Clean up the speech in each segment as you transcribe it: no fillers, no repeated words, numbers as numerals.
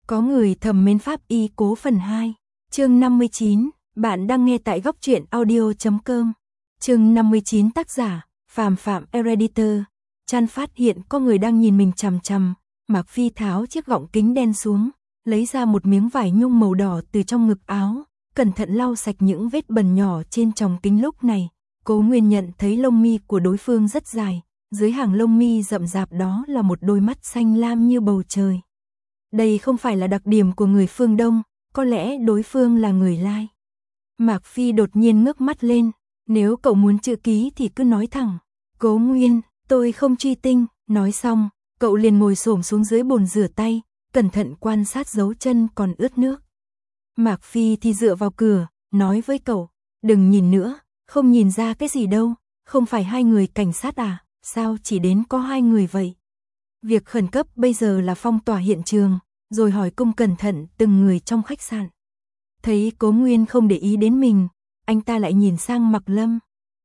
Có người thầm mến Pháp Y Cố phần 2, chương 59, bạn đang nghe tại góc truyện audio.com. Chương 59 tác giả, Phạm Editor. Chan phát hiện có người đang nhìn mình chằm chằm, Mạc Phi tháo chiếc gọng kính đen xuống, lấy ra một miếng vải nhung màu đỏ từ trong ngực áo, cẩn thận lau sạch những vết bẩn nhỏ trên tròng kính. Lúc này, Cố Nguyên nhận thấy lông mi của đối phương rất dài, dưới hàng lông mi rậm rạp đó là một đôi mắt xanh lam như bầu trời. Đây không phải là đặc điểm của người phương Đông, có lẽ đối phương là người Lai. Mạc Phi đột nhiên ngước mắt lên, nếu cậu muốn chữ ký thì cứ nói thẳng. Cố Nguyên, tôi không truy tinh, nói xong, cậu liền ngồi xổm xuống dưới bồn rửa tay, cẩn thận quan sát dấu chân còn ướt nước. Mạc Phi thì dựa vào cửa, nói với cậu, đừng nhìn nữa, không nhìn ra cái gì đâu, không phải hai người cảnh sát à, sao chỉ đến có hai người vậy? Việc khẩn cấp bây giờ là phong tỏa hiện trường, rồi hỏi cung cẩn thận từng người trong khách sạn. Thấy Cố Nguyên không để ý đến mình, anh ta lại nhìn sang Mạc Lâm.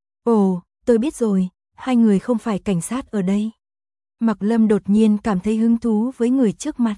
Ồ, tôi biết rồi, hai người không phải cảnh sát ở đây. Mạc Lâm đột nhiên cảm thấy hứng thú với người trước mặt.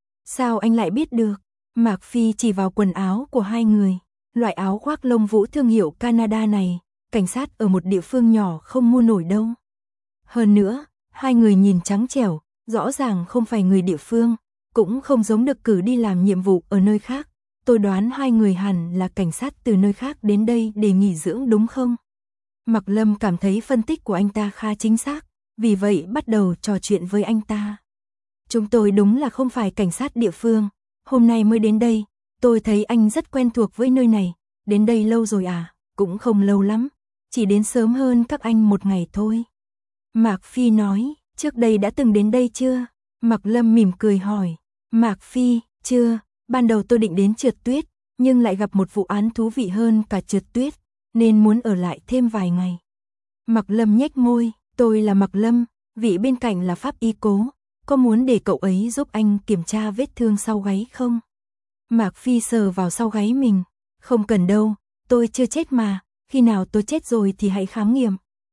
Sao anh lại biết được? Mạc Phi chỉ vào quần áo của hai người. Loại áo khoác lông vũ thương hiệu Canada này, cảnh sát ở một địa phương nhỏ không mua nổi đâu. Hơn nữa, hai người nhìn trắng trẻo, rõ ràng không phải người địa phương, cũng không giống được cử đi làm nhiệm vụ ở nơi khác. Tôi đoán hai người hẳn là cảnh sát từ nơi khác đến đây để nghỉ dưỡng đúng không? Mạc Lâm cảm thấy phân tích của anh ta khá chính xác, vì vậy bắt đầu trò chuyện với anh ta. Chúng tôi đúng là không phải cảnh sát địa phương, hôm nay mới đến đây, tôi thấy anh rất quen thuộc với nơi này, đến đây lâu rồi à? Cũng không lâu lắm, chỉ đến sớm hơn các anh một ngày thôi. Mạc Phi nói, trước đây đã từng đến đây chưa? Mạc Lâm mỉm cười hỏi. Mạc Phi, chưa, ban đầu tôi định đến trượt tuyết, nhưng lại gặp một vụ án thú vị hơn cả trượt tuyết, nên muốn ở lại thêm vài ngày. Mạc Lâm nhếch môi, tôi là Mạc Lâm, vị bên cạnh là Pháp Y Cố, có muốn để cậu ấy giúp anh kiểm tra vết thương sau gáy không? Mạc Phi sờ vào sau gáy mình, không cần đâu, tôi chưa chết mà, khi nào tôi chết rồi thì hãy khám nghiệm.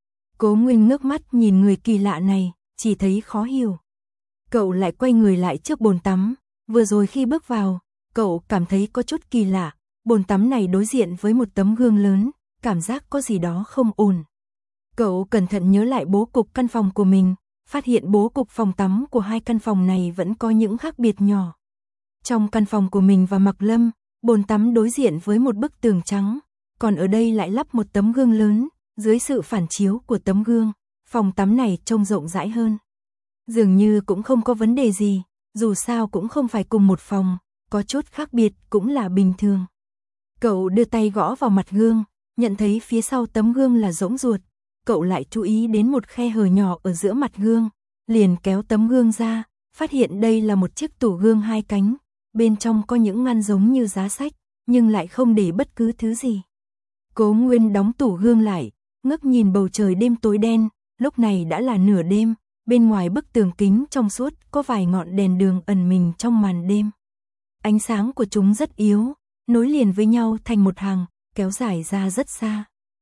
Cố Nguyên ngước mắt nhìn người kỳ lạ này, chỉ thấy khó hiểu. Cậu lại quay người lại trước bồn tắm, vừa rồi khi bước vào, cậu cảm thấy có chút kỳ lạ, bồn tắm này đối diện với một tấm gương lớn, cảm giác có gì đó không ổn. Cậu cẩn thận nhớ lại bố cục căn phòng của mình, phát hiện bố cục phòng tắm của hai căn phòng này vẫn có những khác biệt nhỏ. Trong căn phòng của mình và Mạc Lâm, bồn tắm đối diện với một bức tường trắng, còn ở đây lại lắp một tấm gương lớn, dưới sự phản chiếu của tấm gương, phòng tắm này trông rộng rãi hơn. Dường như cũng không có vấn đề gì, dù sao cũng không phải cùng một phòng, có chút khác biệt cũng là bình thường. Cậu đưa tay gõ vào mặt gương, nhận thấy phía sau tấm gương là rỗng ruột, cậu lại chú ý đến một khe hở nhỏ ở giữa mặt gương, liền kéo tấm gương ra, phát hiện đây là một chiếc tủ gương hai cánh, bên trong có những ngăn giống như giá sách, nhưng lại không để bất cứ thứ gì. Cố Nguyên đóng tủ gương lại, ngước nhìn bầu trời đêm tối đen, lúc này đã là nửa đêm, bên ngoài bức tường kính trong suốt có vài ngọn đèn đường ẩn mình trong màn đêm. Ánh sáng của chúng rất yếu, nối liền với nhau thành một hàng, kéo dài ra rất xa.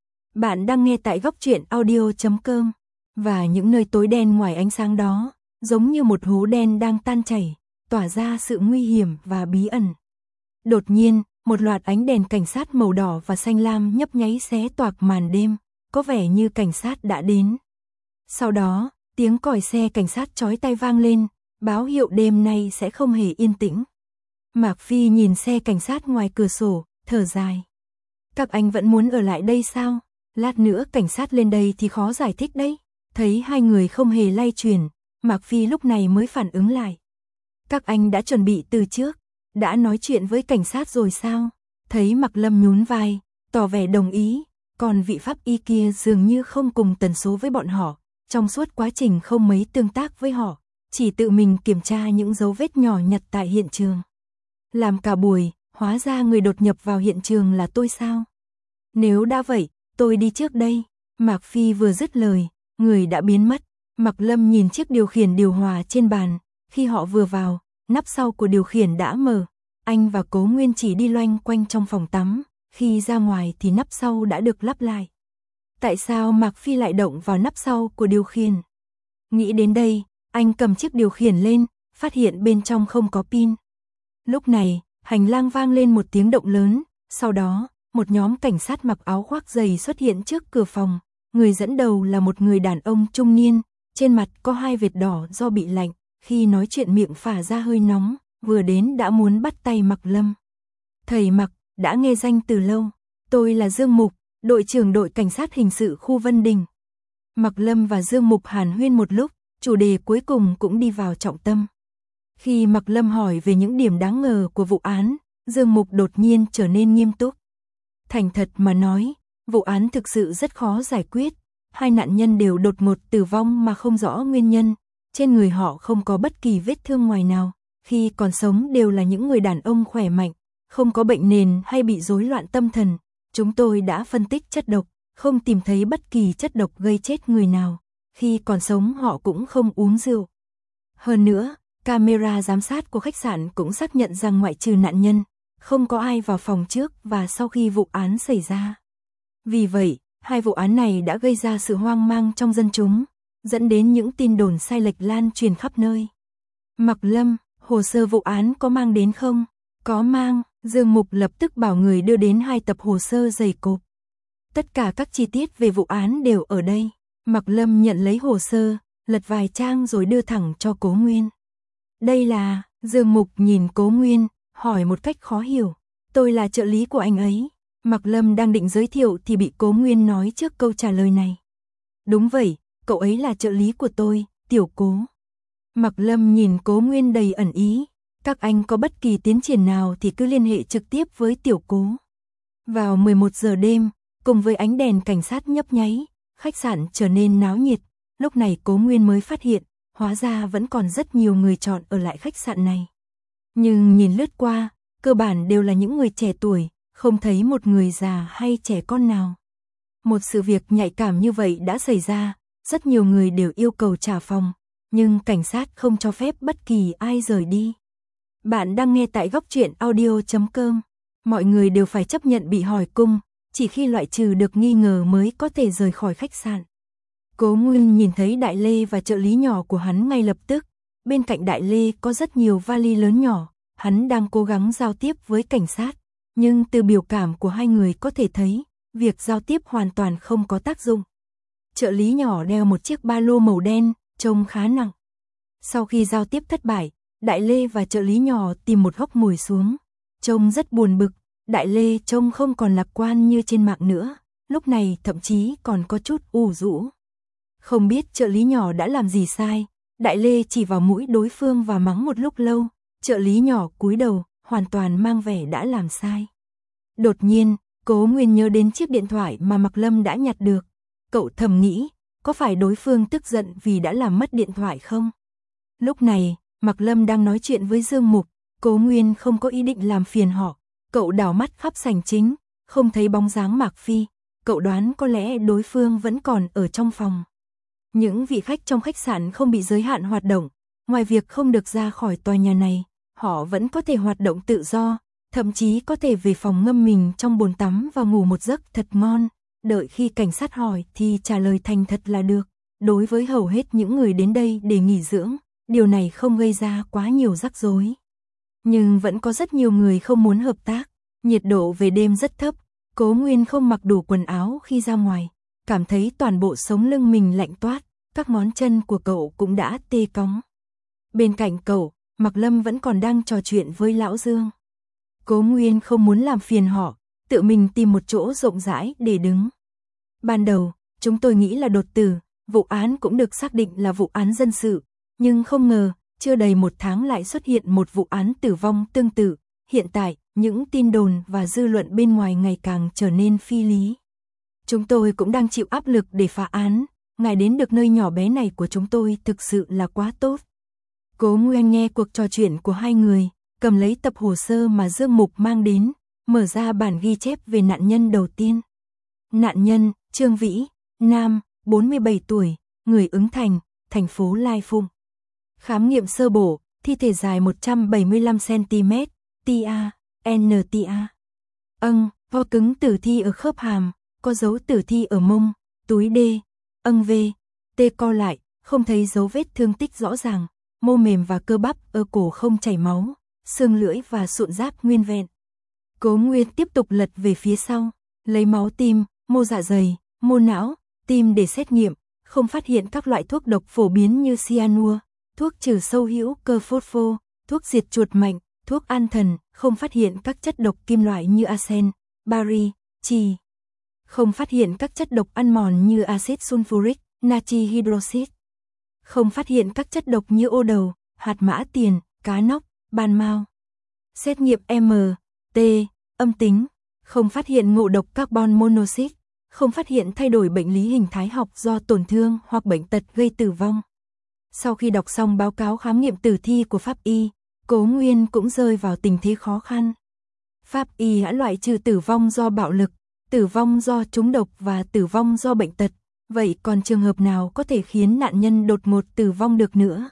Bạn đang nghe tại góc truyện audio.com, và những nơi tối đen ngoài ánh sáng đó, giống như một hố đen đang tan chảy, tỏa ra sự nguy hiểm và bí ẩn. Đột nhiên, một loạt ánh đèn cảnh sát màu đỏ và xanh lam nhấp nháy xé toạc màn đêm, có vẻ như cảnh sát đã đến. Sau đó, tiếng còi xe cảnh sát chói tai vang lên, báo hiệu đêm nay sẽ không hề yên tĩnh. Mạc Phi nhìn xe cảnh sát ngoài cửa sổ, thở dài. Các anh vẫn muốn ở lại đây sao? Lát nữa cảnh sát lên đây thì khó giải thích đấy. Thấy hai người không hề lay chuyển, Mạc Phi lúc này mới phản ứng lại. Các anh đã chuẩn bị từ trước, đã nói chuyện với cảnh sát rồi sao? Thấy Mạc Lâm nhún vai, tỏ vẻ đồng ý, còn vị Pháp Y kia dường như không cùng tần số với bọn họ, trong suốt quá trình không mấy tương tác với họ, chỉ tự mình kiểm tra những dấu vết nhỏ nhặt tại hiện trường. Làm cả buổi, hóa ra người đột nhập vào hiện trường là tôi sao? Nếu đã vậy, tôi đi trước đây. Mạc Phi vừa dứt lời, người đã biến mất. Mạc Lâm nhìn chiếc điều khiển điều hòa trên bàn, khi họ vừa vào, nắp sau của điều khiển đã mở. Anh và Cố Nguyên chỉ đi loanh quanh trong phòng tắm, khi ra ngoài thì nắp sau đã được lắp lại. Tại sao Mạc Phi lại động vào nắp sau của điều khiển? Nghĩ đến đây, anh cầm chiếc điều khiển lên, phát hiện bên trong không có pin. Lúc này, hành lang vang lên một tiếng động lớn, sau đó, một nhóm cảnh sát mặc áo khoác dày xuất hiện trước cửa phòng, người dẫn đầu là một người đàn ông trung niên, trên mặt có 2 vệt đỏ do bị lạnh, khi nói chuyện miệng phả ra hơi nóng, vừa đến đã muốn bắt tay Mạc Lâm. Thầy Mạc, đã nghe danh từ lâu, tôi là Dương Mục, đội trưởng đội cảnh sát hình sự khu Vân Đình. Mạc Lâm và Dương Mục hàn huyên một lúc, chủ đề cuối cùng cũng đi vào trọng tâm. Khi Mạc Lâm hỏi về những điểm đáng ngờ của vụ án, Dương Mục đột nhiên trở nên nghiêm túc. Thành thật mà nói, vụ án thực sự rất khó giải quyết, 2 nạn nhân đều đột ngột tử vong mà không rõ nguyên nhân, trên người họ không có bất kỳ vết thương ngoài nào, khi còn sống đều là những người đàn ông khỏe mạnh, không có bệnh nền hay bị rối loạn tâm thần. Chúng tôi đã phân tích chất độc, không tìm thấy bất kỳ chất độc gây chết người nào, khi còn sống họ cũng không uống rượu. Hơn nữa, camera giám sát của khách sạn cũng xác nhận rằng ngoại trừ nạn nhân, không có ai vào phòng trước và sau khi vụ án xảy ra. Vì vậy, 2 vụ án này đã gây ra sự hoang mang trong dân chúng, dẫn đến những tin đồn sai lệch lan truyền khắp nơi. Mạc Lâm, hồ sơ vụ án có mang đến không? Có mang, Dương Mục lập tức bảo người đưa đến 2 tập hồ sơ dày cộp. Tất cả các chi tiết về vụ án đều ở đây. Mạc Lâm nhận lấy hồ sơ, lật vài trang rồi đưa thẳng cho Cố Nguyên. Đây là, Dương Mục nhìn Cố Nguyên, hỏi một cách khó hiểu. Tôi là trợ lý của anh ấy. Mạc Lâm đang định giới thiệu thì bị Cố Nguyên nói trước câu trả lời này. Đúng vậy, cậu ấy là trợ lý của tôi, Tiểu Cố. Mạc Lâm nhìn Cố Nguyên đầy ẩn ý. Các anh có bất kỳ tiến triển nào thì cứ liên hệ trực tiếp với Tiểu Cố. Vào 11 giờ đêm, cùng với ánh đèn cảnh sát nhấp nháy, khách sạn trở nên náo nhiệt. Lúc này Cố Nguyên mới phát hiện, hóa ra vẫn còn rất nhiều người chọn ở lại khách sạn này. Nhưng nhìn lướt qua, cơ bản đều là những người trẻ tuổi, không thấy một người già hay trẻ con nào. Một sự việc nhạy cảm như vậy đã xảy ra, rất nhiều người đều yêu cầu trả phòng, nhưng cảnh sát không cho phép bất kỳ ai rời đi. Bạn đang nghe tại góc truyện audio.com. Mọi người đều phải chấp nhận bị hỏi cung, chỉ khi loại trừ được nghi ngờ mới có thể rời khỏi khách sạn. Cố Nguyên nhìn thấy Đại Lê và trợ lý nhỏ của hắn ngay lập tức. Bên cạnh Đại Lê có rất nhiều vali lớn nhỏ, hắn đang cố gắng giao tiếp với cảnh sát. Nhưng từ biểu cảm của 2 người có thể thấy, việc giao tiếp hoàn toàn không có tác dụng. Trợ lý nhỏ đeo một chiếc ba lô màu đen, trông khá nặng. Sau khi giao tiếp thất bại, Đại Lê và trợ lý nhỏ tìm một góc ngồi xuống. Trông rất buồn bực, Đại Lê trông không còn lạc quan như trên mạng nữa, lúc này thậm chí còn có chút ủ rũ. Không biết trợ lý nhỏ đã làm gì sai, Đại Lê chỉ vào mũi đối phương và mắng một lúc lâu, trợ lý nhỏ cúi đầu, hoàn toàn mang vẻ đã làm sai. Đột nhiên, Cố Nguyên nhớ đến chiếc điện thoại mà Mạc Lâm đã nhặt được. Cậu thầm nghĩ, có phải đối phương tức giận vì đã làm mất điện thoại không? Lúc này, Mạc Lâm đang nói chuyện với Dương Mục, Cố Nguyên không có ý định làm phiền họ. Cậu đảo mắt khắp sảnh chính, không thấy bóng dáng Mạc Phi. Cậu đoán có lẽ đối phương vẫn còn ở trong phòng. Những vị khách trong khách sạn không bị giới hạn hoạt động. Ngoài việc không được ra khỏi tòa nhà này, họ vẫn có thể hoạt động tự do, thậm chí có thể về phòng ngâm mình trong bồn tắm và ngủ một giấc thật ngon. Đợi khi cảnh sát hỏi thì trả lời thành thật là được. Đối với hầu hết những người đến đây để nghỉ dưỡng, điều này không gây ra quá nhiều rắc rối. Nhưng vẫn có rất nhiều người không muốn hợp tác. Nhiệt độ về đêm rất thấp, Cố Nguyên không mặc đủ quần áo khi ra ngoài, cảm thấy toàn bộ sống lưng mình lạnh toát, các ngón chân của cậu cũng đã tê cóng. Bên cạnh cậu, Mạc Lâm vẫn còn đang trò chuyện với Lão Dương. Cố Nguyên không muốn làm phiền họ, tự mình tìm một chỗ rộng rãi để đứng. Ban đầu, chúng tôi nghĩ là đột tử, vụ án cũng được xác định là vụ án dân sự, nhưng không ngờ, chưa đầy 1 tháng lại xuất hiện một vụ án tử vong tương tự. Hiện tại, những tin đồn và dư luận bên ngoài ngày càng trở nên phi lý. Chúng tôi cũng đang chịu áp lực để phá án, ngài đến được nơi nhỏ bé này của chúng tôi thực sự là quá tốt. Cố Nguyên nghe cuộc trò chuyện của 2 người, cầm lấy tập hồ sơ mà Dương Mục mang đến, mở ra bản ghi chép về nạn nhân đầu tiên. Nạn nhân, Trương Vĩ, nam, 47 tuổi, người Ứng Thành, thành phố Lai Phụng. Khám nghiệm sơ bộ, thi thể dài 175 cm, tia, nta. Vo cứng tử thi ở khớp hàm, có dấu tử thi ở mông, túi D, v, T co lại, không thấy dấu vết thương tích rõ ràng, mô mềm và cơ bắp ở cổ không chảy máu, xương lưỡi và sụn giáp nguyên vẹn. Cố Nguyên tiếp tục lật về phía sau, lấy máu tim, mô dạ dày, mô não, tim để xét nghiệm, không phát hiện các loại thuốc độc phổ biến như cyanua, thuốc trừ sâu hữu cơ phosphô, thuốc diệt chuột mạnh, thuốc an thần, không phát hiện các chất độc kim loại như arsen, bari, trì. Không phát hiện các chất độc ăn mòn như axit sulfuric, natri hydroxit. Không phát hiện các chất độc như ô đầu, hạt mã tiền, cá nóc, ban mao. Xét nghiệm MT, âm tính, không phát hiện ngộ độc carbon monoxide, không phát hiện thay đổi bệnh lý hình thái học do tổn thương hoặc bệnh tật gây tử vong. Sau khi đọc xong báo cáo khám nghiệm tử thi của pháp y, Cố Nguyên cũng rơi vào tình thế khó khăn. Pháp y đã loại trừ tử vong do bạo lực, tử vong do trúng độc và tử vong do bệnh tật. Vậy còn trường hợp nào có thể khiến nạn nhân đột ngột tử vong được nữa?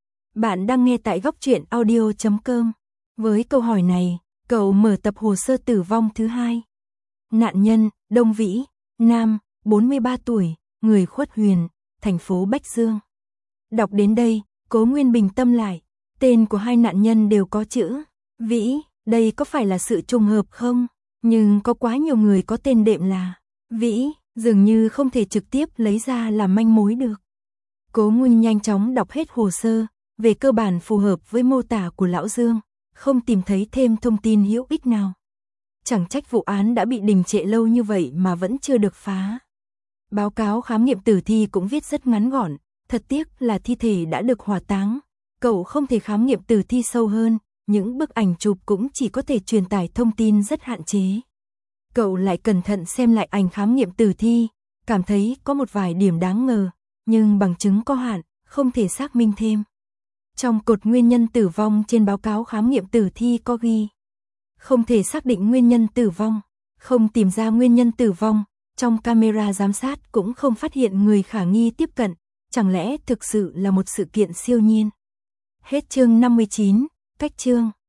Bạn đang nghe tại góc truyện audio.com. Với câu hỏi này, cậu mở tập hồ sơ tử vong thứ 2. Nạn nhân, Đông Vĩ, nam, 43 tuổi, người Khuất Huyền, thành phố Bách Dương. Đọc đến đây, Cố Nguyên bình tâm lại. Tên của hai nạn nhân đều có chữ Vĩ, đây có phải là sự trùng hợp không? Nhưng có quá nhiều người có tên đệm là Vĩ, dường như không thể trực tiếp lấy ra làm manh mối được. Cố Nguyên nhanh chóng đọc hết hồ sơ, về cơ bản phù hợp với mô tả của Lão Dương, không tìm thấy thêm thông tin hữu ích nào. Chẳng trách vụ án đã bị đình trệ lâu như vậy mà vẫn chưa được phá. Báo cáo khám nghiệm tử thi cũng viết rất ngắn gọn, thật tiếc là thi thể đã được hỏa táng. Cậu không thể khám nghiệm tử thi sâu hơn, những bức ảnh chụp cũng chỉ có thể truyền tải thông tin rất hạn chế. Cậu lại cẩn thận xem lại ảnh khám nghiệm tử thi, cảm thấy có một vài điểm đáng ngờ, nhưng bằng chứng có hạn, không thể xác minh thêm. Trong cột nguyên nhân tử vong trên báo cáo khám nghiệm tử thi có ghi: không thể xác định nguyên nhân tử vong, không tìm ra nguyên nhân tử vong, trong camera giám sát cũng không phát hiện người khả nghi tiếp cận, chẳng lẽ thực sự là một sự kiện siêu nhiên. Hết chương 59, cách chương.